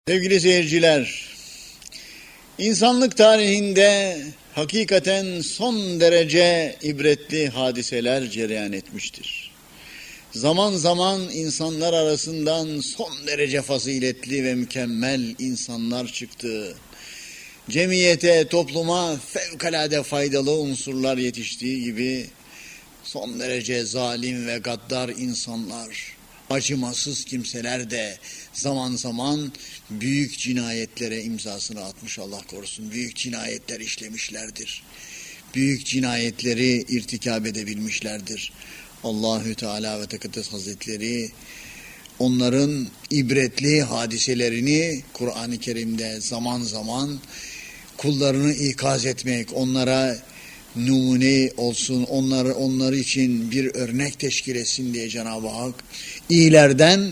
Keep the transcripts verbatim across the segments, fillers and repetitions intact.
Sevgili seyirciler, insanlık tarihinde hakikaten son derece ibretli hadiseler cereyan etmiştir. Zaman zaman insanlar arasından son derece faziletli ve mükemmel insanlar çıktı. Cemiyete, topluma fevkalade faydalı unsurlar yetiştiği gibi son derece zalim ve gaddar insanlar, acımasız kimseler de zaman zaman büyük cinayetlere imzasını atmış, Allah korusun. Büyük cinayetler işlemişlerdir. Büyük cinayetleri irtikab edebilmişlerdir. Allahü Teala ve Tekaddes Hazretleri onların ibretli hadiselerini Kur'an-ı Kerim'de zaman zaman kullarını ikaz etmek, onlara numune olsun, onları onlar için bir örnek teşkil etsin diye Cenab-ı Hak iyilerden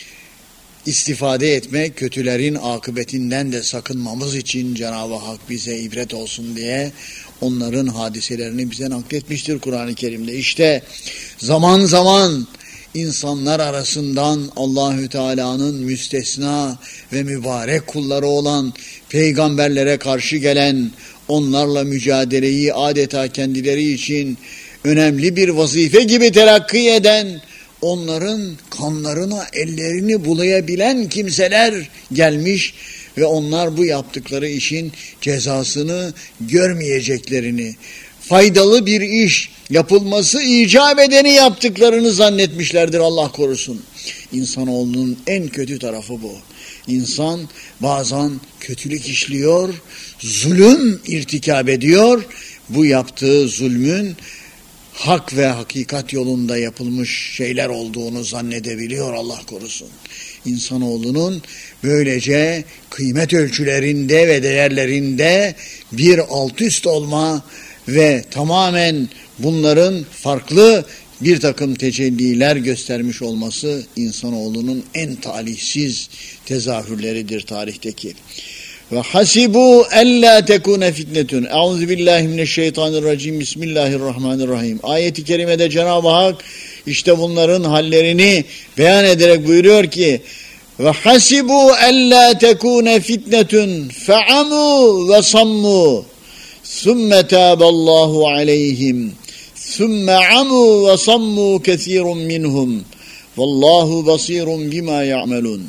istifade etmek, kötülerin akıbetinden de sakınmamız için Cenab-ı Hak bize ibret olsun diye onların hadiselerini bize nakletmiştir Kur'an-ı Kerim'de. İşte zaman zaman insanlar arasından Allahü Teala'nın müstesna ve mübarek kulları olan peygamberlere karşı gelen, onlarla mücadeleyi adeta kendileri için önemli bir vazife gibi telakki eden, onların kanlarına ellerini bulayabilen kimseler gelmiş ve onlar bu yaptıkları işin cezasını görmeyeceklerini, faydalı bir iş yapılması icap edeni yaptıklarını zannetmişlerdir, Allah korusun. İnsanoğlunun en kötü tarafı bu. İnsan bazen kötülük işliyor, zulüm irtikab ediyor. Bu yaptığı zulmün hak ve hakikat yolunda yapılmış şeyler olduğunu zannedebiliyor, Allah korusun. İnsanoğlunun böylece kıymet ölçülerinde ve değerlerinde bir alt üst olma ve tamamen bunların farklı bir takım tecelliler göstermiş olması insanoğlunun en talihsiz tezahürleridir tarihteki. Ve hasibu ella tekune fitnetun. Euzubillahi mineşşeytanirracim. Bismillahirrahmanirrahim. Ayet-i kerimede Cenab-ı Hak işte bunların hallerini beyan ederek buyuruyor ki: ve hasibu ella tekune fitnetun fe'amu ve sammu sümme tâballahu aleyhim sümme amu ve sammu kesîrun minhum vallahu basîrun bimâ ya'melun.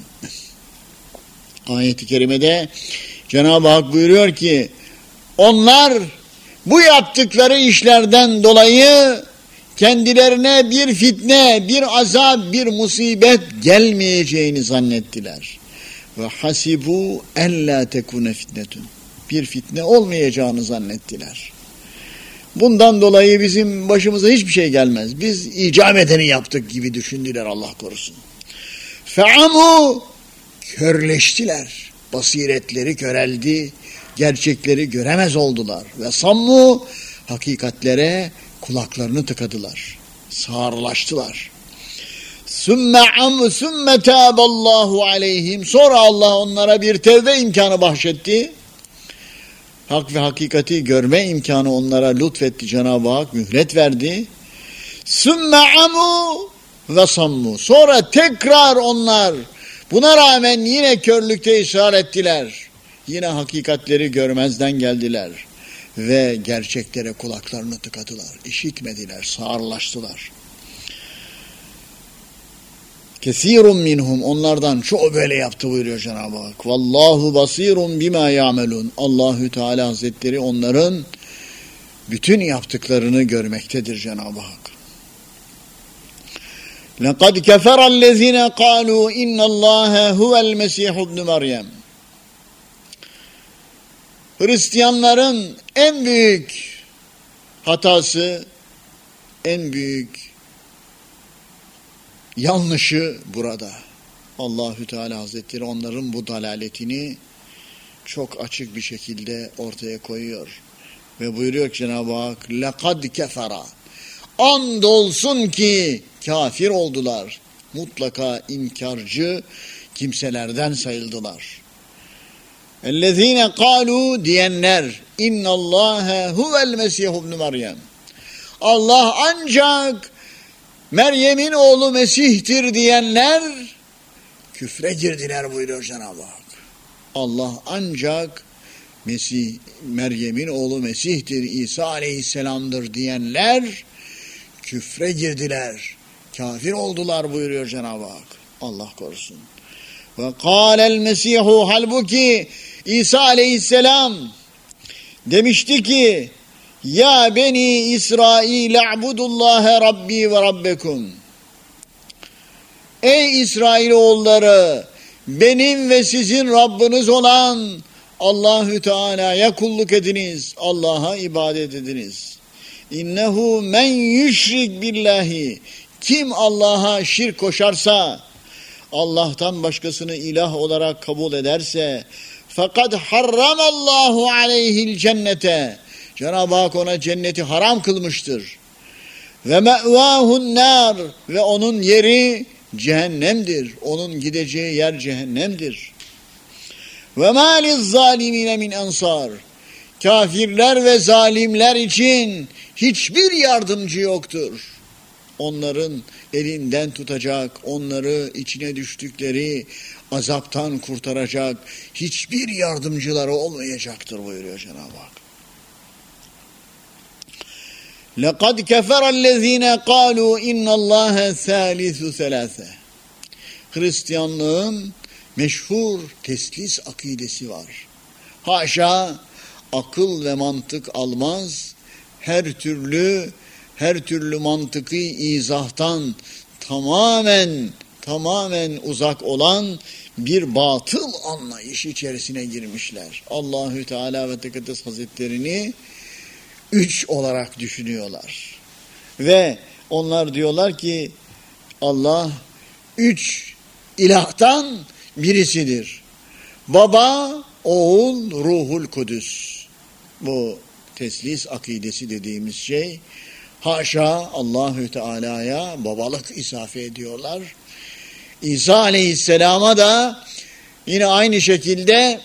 Ayet-i kerimede Cenab-ı Hak buyuruyor ki onlar bu yaptıkları işlerden dolayı kendilerine bir fitne, bir azap, bir musibet gelmeyeceğini zannettiler. Ve hasibu ella tekune fitnetun. Bir fitne olmayacağını zannettiler. Bundan dolayı bizim başımıza hiçbir şey gelmez. Biz icap edeni yaptık gibi düşündüler, Allah korusun. Fe'amu, körleştiler. Basiretleri köreldi. Gerçekleri göremez oldular. Ve sammu, hakikatlere kulaklarını tıkadılar. Sağırlaştılar. Sümme am sümme tâballahu aleyhim. Sonra Allah onlara bir tevbe imkanı bahşetti. Hak ve hakikati görme imkanı onlara lütfetti Cenab-ı Hak, mühlet verdi. Sümme amu ve sammu. Sonra tekrar onlar buna rağmen yine körlükte ısrar ettiler. Yine hakikatleri görmezden geldiler. Ve gerçeklere kulaklarını tıkadılar. İşitmediler, sağırlaştılar. Kesirun minhum, onlardan çoğu böyle yaptı buyuruyor Cenab-ı Hak. Vallahu basirun bima ya'melun. Allahü Teala Hazretleri onların bütün yaptıklarını görmektedir Cenab-ı Hak. لَقَدْ كَفَرَ الَّذِينَ قَالُوا اِنَّ اللّٰهَ هُوَ الْمَسِيحُ ابْنُ مَرْيَمْ. Hristiyanların en büyük hatası, en büyük yanlışı burada. Allahü Teala Hazretleri onların bu dalaletini çok açık bir şekilde ortaya koyuyor. Ve buyuruyor ki Cenab-ı Hak, لَقَدْ كَفَرَ. Andolsun ki kafir oldular. Mutlaka inkarcı kimselerden sayıldılar. اَلَّذ۪ينَ قَالُوا diyenler, اِنَّ اللّٰهَ هُوَ الْمَسِيحُ ابْنُ مَرْيَمْ. Allah ancak Meryem'in oğlu Mesih'tir diyenler küfre girdiler buyuruyor Cenab-ı Hak. Allah ancak Mesih, Meryem'in oğlu Mesih'tir, İsa aleyhisselamdır diyenler küfre girdiler. Kafir oldular buyuruyor Cenab-ı Hak. Allah korusun. Ve kâlel Mesihu, halbuki İsa aleyhisselam demişti ki ya beni İsrail a'budullâhe rabbi ve rabbekum. Ey İsrailoğulları, benim ve sizin Rabbiniz olan Allahü Teala'ya kulluk ediniz, Allah'a ibadet ediniz. İnnehu men yüşrik billahi, kim Allah'a şirk koşarsa, Allah'tan başkasını ilah olarak kabul ederse, fakat harramallahu aleyhil cennete, Cenab-ı Hak ona cenneti haram kılmıştır. Ve me'vâhun nâr, ve onun yeri cehennemdir. Onun gideceği yer cehennemdir. Ve mâ lizzâlimîne min ensâr, kafirler ve zalimler için hiçbir yardımcı yoktur. Onların elinden tutacak, onları içine düştükleri azaptan kurtaracak hiçbir yardımcıları olmayacaktır buyuruyor Cenab-ı Hak. لَقَدْ كَفَرَ الَّذ۪ينَ قَالُوا اِنَّ اللّٰهَ ثَالِثُ ثَلَاثَ. Hristiyanlığın meşhur teslis akidesi var. Haşa, akıl ve mantık almaz, her türlü her türlü mantıki izahtan tamamen tamamen uzak olan bir batıl anlayış içerisine girmişler. Allahü Teala ve Tekaddes Hazretlerini üç olarak düşünüyorlar. Ve onlar diyorlar ki Allah üç ilahtan birisidir. Baba, oğul, ruhul kudüs. Bu teslis akidesi dediğimiz şey. Haşa, Allahü Teala'ya babalık isafe ediyorlar. İsa aleyhisselama da yine aynı şekilde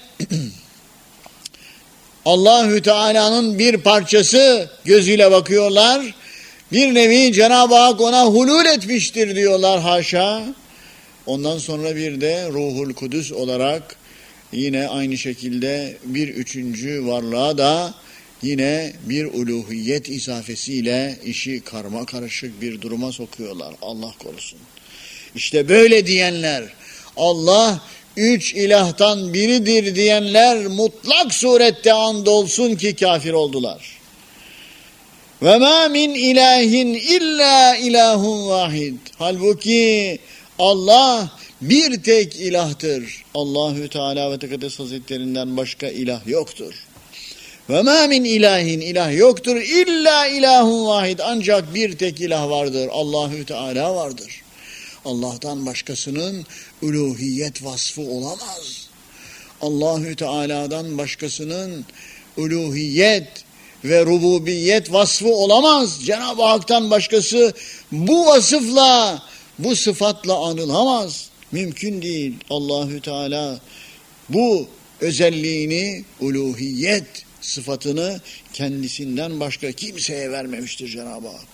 Allahü Teala'nın bir parçası gözüyle bakıyorlar. Bir nevi Cenab-ı Hak ona hulul etmiştir diyorlar haşa. Ondan sonra bir de Ruhul Kudüs olarak yine aynı şekilde bir üçüncü varlığa da yine bir uluhiyet isafesiyle işi karma karışık bir duruma sokuyorlar. Allah korusun. İşte böyle diyenler, Allah üç ilahtan biridir diyenler mutlak surette andolsun ki kafir oldular. Ve ma min ilahin illa ilahun vahid. Halbuki Allah bir tek ilahtır. Allahü Teala ve Tekaddes Hazretlerinden başka ilah yoktur. Ve ma min ilahin, ilah yoktur illa ilahun vahid. Ancak bir tek ilah vardır. Allahü Teala vardır. Allah'tan başkasının uluhiyet vasfı olamaz. Allahü Teala'dan başkasının uluhiyet ve rububiyet vasfı olamaz. Cenab-ı Hak'tan başkası bu vasıfla, bu sıfatla anılamaz. Mümkün değil. Allahü Teala bu özelliğini, uluhiyet sıfatını kendisinden başka kimseye vermemiştir Cenab-ı Hak.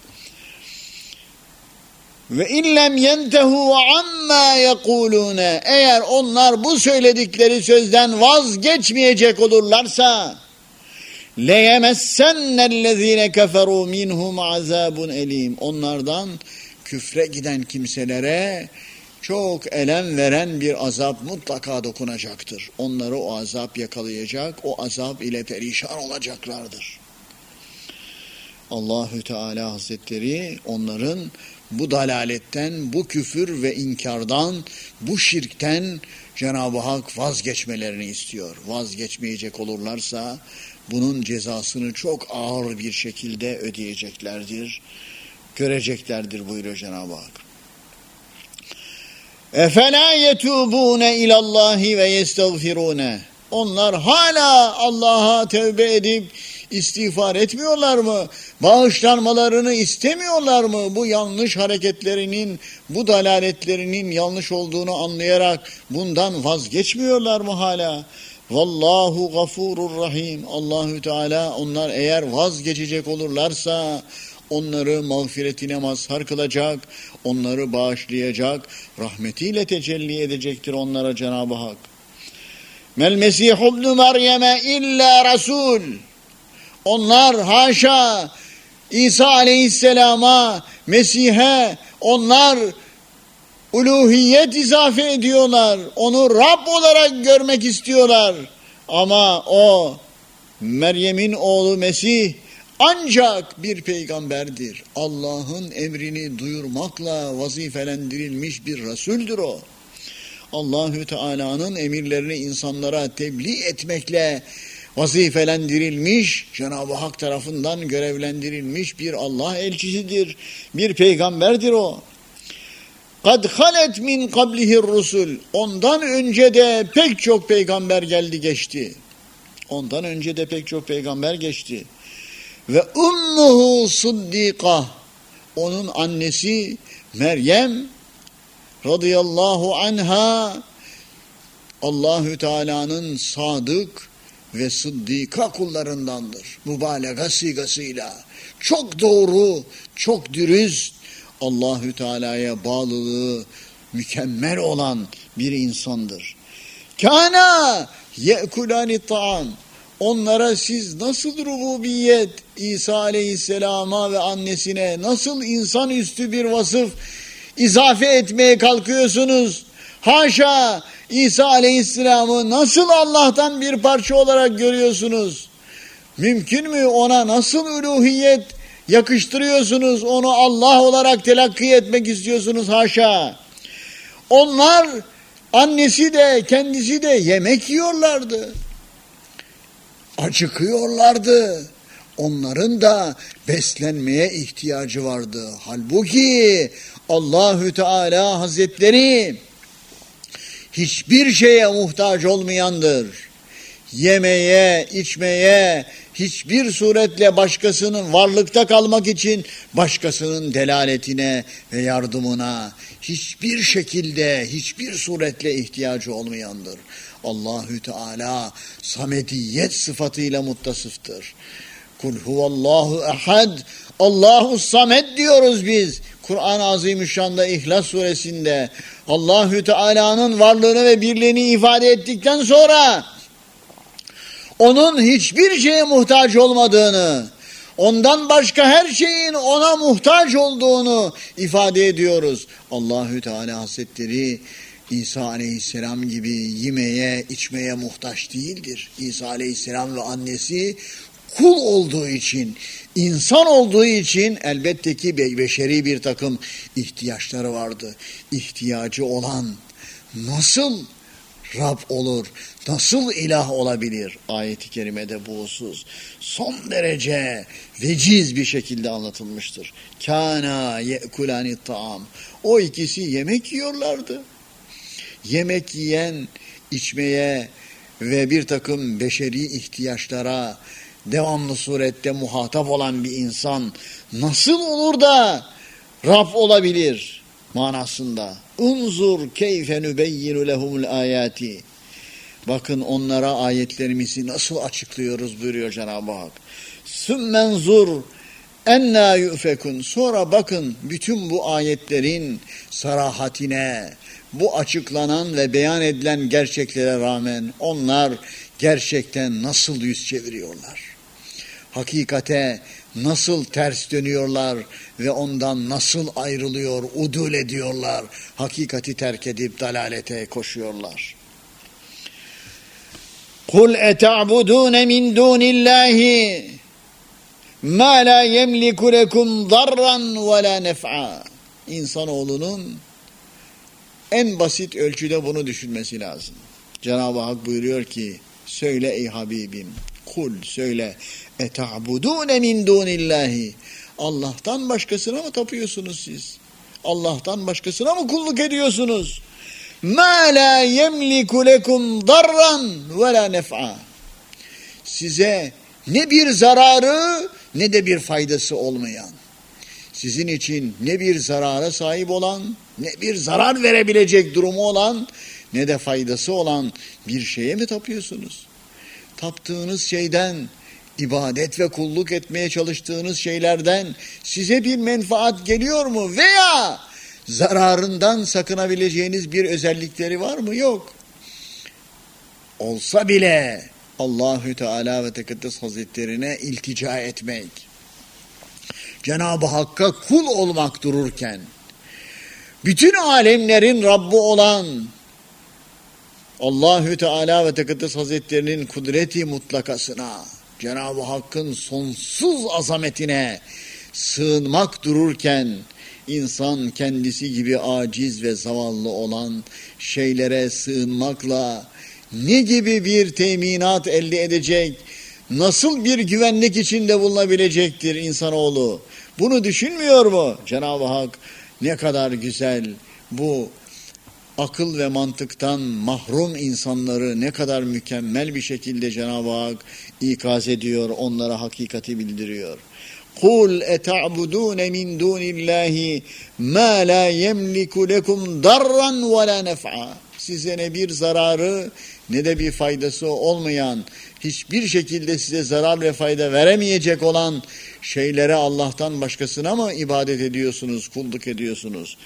Ve illem yentehu amma yekulune, eğer onlar bu söyledikleri sözden vazgeçmeyecek olurlarsa leyemessennellezine keferu minhum azabun elim, onlardan küfre giden kimselere çok elem veren bir azap mutlaka dokunacaktır. Onları o azap yakalayacak, o azap ile perişan olacaklardır. Allahü Teala Hazretleri onların bu dalaletten, bu küfür ve inkardan, bu şirkten Cenab-ı Hak vazgeçmelerini istiyor. Vazgeçmeyecek olurlarsa bunun cezasını çok ağır bir şekilde ödeyeceklerdir, göreceklerdir buyuruyor Cenab-ı Hak. اَفَلَا يَتُوبُونَ اِلَى اللّٰهِ وَيَسْتَغْفِرُونَ. Onlar hala Allah'a tevbe edip istiğfar etmiyorlar mı? Bağışlanmalarını istemiyorlar mı? Bu yanlış hareketlerinin, bu dalaletlerinin yanlış olduğunu anlayarak bundan vazgeçmiyorlar mı hala? Vallahu gafurur rahim. Allahü Teala onlar eğer vazgeçecek olurlarsa onları mağfiretine mazhar kılacak, onları bağışlayacak, rahmetiyle tecelli edecektir onlara Cenab-ı Hak. Mel Mesih ibn Meryem'e illa Resul. Onlar haşa İsa Aleyhisselam'a, Mesih'e onlar uluhiyet izafe ediyorlar. Onu Rab olarak görmek istiyorlar. Ama o Meryem'in oğlu Mesih ancak bir peygamberdir. Allah'ın emrini duyurmakla vazifelendirilmiş bir Resuldür o. Allahü Teala'nın emirlerini insanlara tebliğ etmekle vazifelendirilmiş, Cenab-ı Hak tarafından görevlendirilmiş bir Allah elçisidir. Bir peygamberdir o. قَدْ خَلَتْ مِنْ قَبْلِهِ الرُّسُلُ. Ondan önce de pek çok peygamber geldi geçti. Ondan önce de pek çok peygamber geçti. Ve ummuhu sıddika. Onun annesi Meryem radıyallahu anha Allahü Teala'nın sadık ve sıddika kullarındandır. Mübalağa sigasıyla çok doğru, çok dürüst, Allahü Teala'ya bağlılığı mükemmel olan bir insandır. Kana yekulani ta'am. Onlara siz nasıl rububiyet, İsa Aleyhisselam'a ve annesine nasıl insanüstü bir vasıf izafe etmeye kalkıyorsunuz? Haşa, İsa Aleyhisselam'ı nasıl Allah'tan bir parça olarak görüyorsunuz? Mümkün mü? Ona nasıl uluhiyet yakıştırıyorsunuz? Onu Allah olarak telakki etmek istiyorsunuz? Haşa. Onlar, annesi de kendisi de yemek yiyorlardı. Acıkıyorlardı. Onların da beslenmeye ihtiyacı vardı. Halbuki Allahü Teala Hazretleri hiçbir şeye muhtaç olmayandır. Yemeye, içmeye, hiçbir suretle başkasının varlıkta kalmak için başkasının delaletine ve yardımına hiçbir şekilde, hiçbir suretle ihtiyacı olmayandır. Allahü Teala samediyet sıfatıyla muttasıftır. Kul huvallahu ehad, Allahu samed diyoruz biz. Kur'an-ı Azimüşşan'da İhlas suresinde Allahü Teala'nın varlığını ve birliğini ifade ettikten sonra onun hiçbir şeye muhtaç olmadığını, ondan başka her şeyin ona muhtaç olduğunu ifade ediyoruz. Allahü Teala Hazretleri İsa Aleyhisselam gibi yemeye, içmeye muhtaç değildir. İsa Aleyhisselam ve annesi kul olduğu için, insan olduğu için elbette ki beşeri bir takım ihtiyaçları vardı. İhtiyacı olan nasıl Rab olur, nasıl ilah olabilir? Ayet-i kerimede bu husus son derece veciz bir şekilde anlatılmıştır. Kana yekulani ta'am. O ikisi yemek yiyorlardı. Yemek yiyen, içmeye ve bir takım beşeri ihtiyaçlara devamlı surette muhatap olan bir insan nasıl olur da Rab olabilir manasında. Unzur keyfe nübeyyinu lehumul ayati. Bakın onlara ayetlerimizi nasıl açıklıyoruz buyuruyor Cenab-ı Hak. Sümmenzur enna yufekun. Sonra bakın bütün bu ayetlerin sarahatine, bu açıklanan ve beyan edilen gerçeklere rağmen onlar gerçekten nasıl yüz çeviriyorlar? Hakikate nasıl ters dönüyorlar ve ondan nasıl ayrılıyor, udul ediyorlar, hakikati terk edip dalalete koşuyorlar. Kul eta'budun min dunillahi ma la yemliku lekum darran ve la nef'a. İnsanoğlunun en basit ölçüde bunu düşünmesi lazım. Cenab-ı Hak buyuruyor ki, söyle ey Habibim, kul söyle, eta'budune min dunillahi. Allah'tan başkasına mı tapıyorsunuz siz? Allah'tan başkasına mı kulluk ediyorsunuz? Ma la yemliku lekum darran ve la nef'a. Size ne bir zararı ne de bir faydası olmayan, sizin için ne bir zarara sahip olan, ne bir zarar verebilecek durumu olan, ne de faydası olan bir şeye mi tapıyorsunuz? Taptığınız şeyden, ibadet ve kulluk etmeye çalıştığınız şeylerden size bir menfaat geliyor mu? Veya zararından sakınabileceğiniz bir özellikleri var mı? Yok. olsa bile Allahü Teala ve Tekaddes Hazretlerine iltica etmek, Cenab-ı Hakk'a kul olmak dururken, bütün alemlerin Rabbi olan Allahü Teala ve Tekaddes Hazretlerinin kudreti mutlakasına, Cenab-ı Hakk'ın sonsuz azametine sığınmak dururken, insan kendisi gibi aciz ve zavallı olan şeylere sığınmakla ne gibi bir teminat elde edecek, nasıl bir güvenlik içinde bulunabilecektir insanoğlu? Bunu düşünmüyor mu? Cenab-ı Hak ne kadar güzel bu akıl ve mantıktan mahrum insanları ne kadar mükemmel bir şekilde Cenab-ı Hak ikaz ediyor, onlara hakikati bildiriyor. قُلْ اَتَعْبُدُونَ مِنْ دُونِ اللّٰهِ مَا لَا يَمْلِكُ لَكُمْ دَرًّا وَلَا نَفْعًا. Size ne bir zararı ne de bir faydası olmayan, hiçbir şekilde size zarar ve fayda veremeyecek olan şeylere Allah'tan başkasına mı ibadet ediyorsunuz, kulluk ediyorsunuz?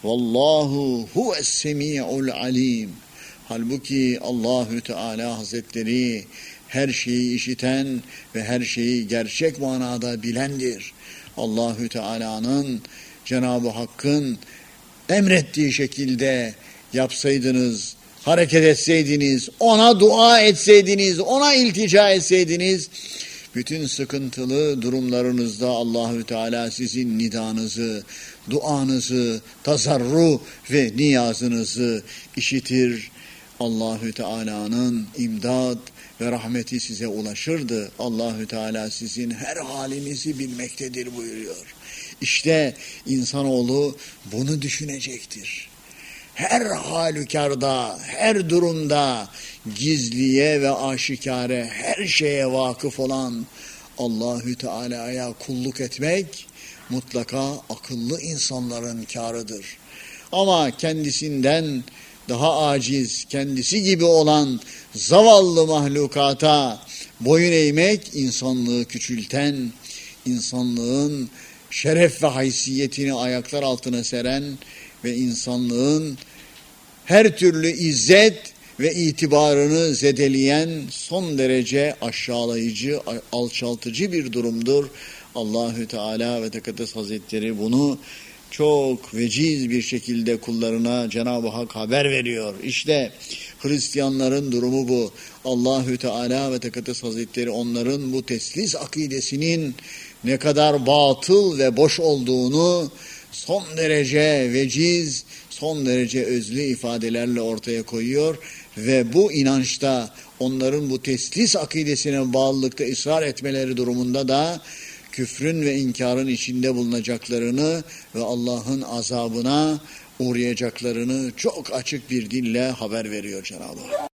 Vallahu huves-semi'ul alim. Halbuki Allahü Teala Hazretleri her şeyi işiten ve her şeyi gerçek manada bilendir. Allahü Teala'nın, Cenab-ı Hakk'ın emrettiği şekilde yapsaydınız, hareket etseydiniz, ona dua etseydiniz, ona iltica etseydiniz, bütün sıkıntılı durumlarınızda Allahü Teala sizin nidanızı, duanızı, tazarru ve niyazınızı işitir. Allahü Teala'nın imdad ve rahmeti size ulaşırdı. Allahü Teala sizin her halinizi bilmektedir buyuruyor. İşte insanoğlu bunu düşünecektir. Her halükarda, her durumda gizliye ve aşikare her şeye vakıf olan Allahü Teala'ya kulluk etmek mutlaka akıllı insanların kârıdır. Ama kendisinden daha aciz, kendisi gibi olan zavallı mahlukata boyun eğmek insanlığı küçülten, insanlığın şeref ve haysiyetini ayaklar altına seren ve insanlığın her türlü izzet ve itibarını zedeleyen son derece aşağılayıcı, alçaltıcı bir durumdur. Allahü Teala ve Tekaddes Hazretleri bunu çok veciz bir şekilde kullarına Cenab-ı Hak haber veriyor. İşte Hristiyanların durumu bu. Allahü Teala ve Tekaddes Hazretleri onların bu teslis akidesinin ne kadar batıl ve boş olduğunu son derece veciz, son derece özlü ifadelerle ortaya koyuyor ve bu inançta onların bu teslis akidesine bağlılıkta ısrar etmeleri durumunda da küfrün ve inkarın içinde bulunacaklarını ve Allah'ın azabına uğrayacaklarını çok açık bir dille haber veriyor Cenab-ı Hak.